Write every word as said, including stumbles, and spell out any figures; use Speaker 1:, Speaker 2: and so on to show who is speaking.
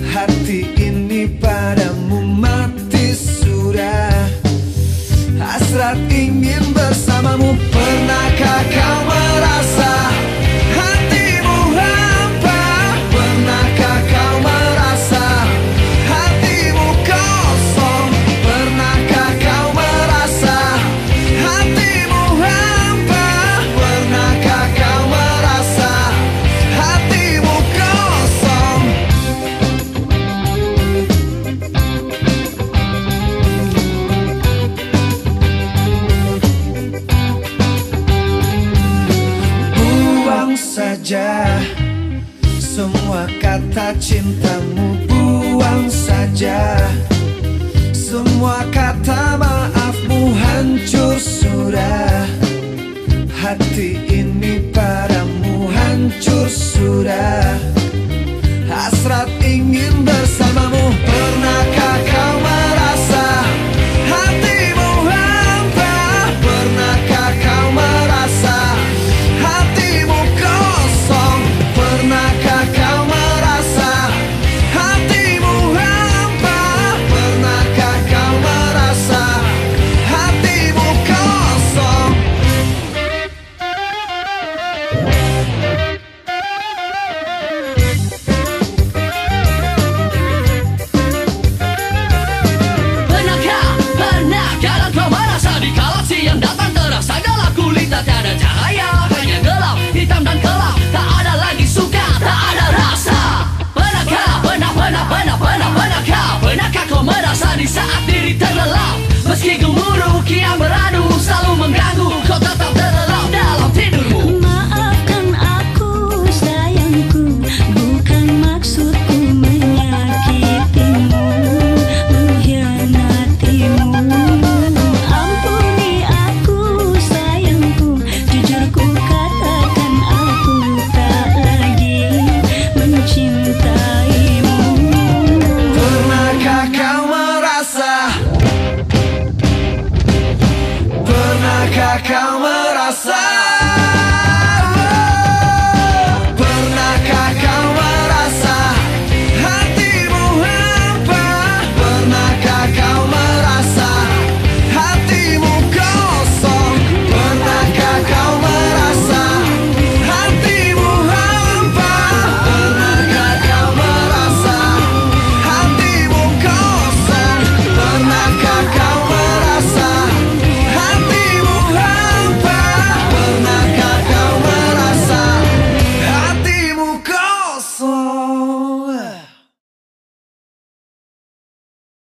Speaker 1: Hati ini padamu mati sudah, hasrat ingin bersamamu. Pernahkah kau merasa hatimu hampa? Pernahkah kau merasa hatimu kosong? Pernahkah kau merasa hatimu hampa? Pernahkah kau merasa hatimu kosong? Buang saja semua kata cintamu, buang saja semua kata maafmu. Hancur sudah hati ini padamu, hancur sudah.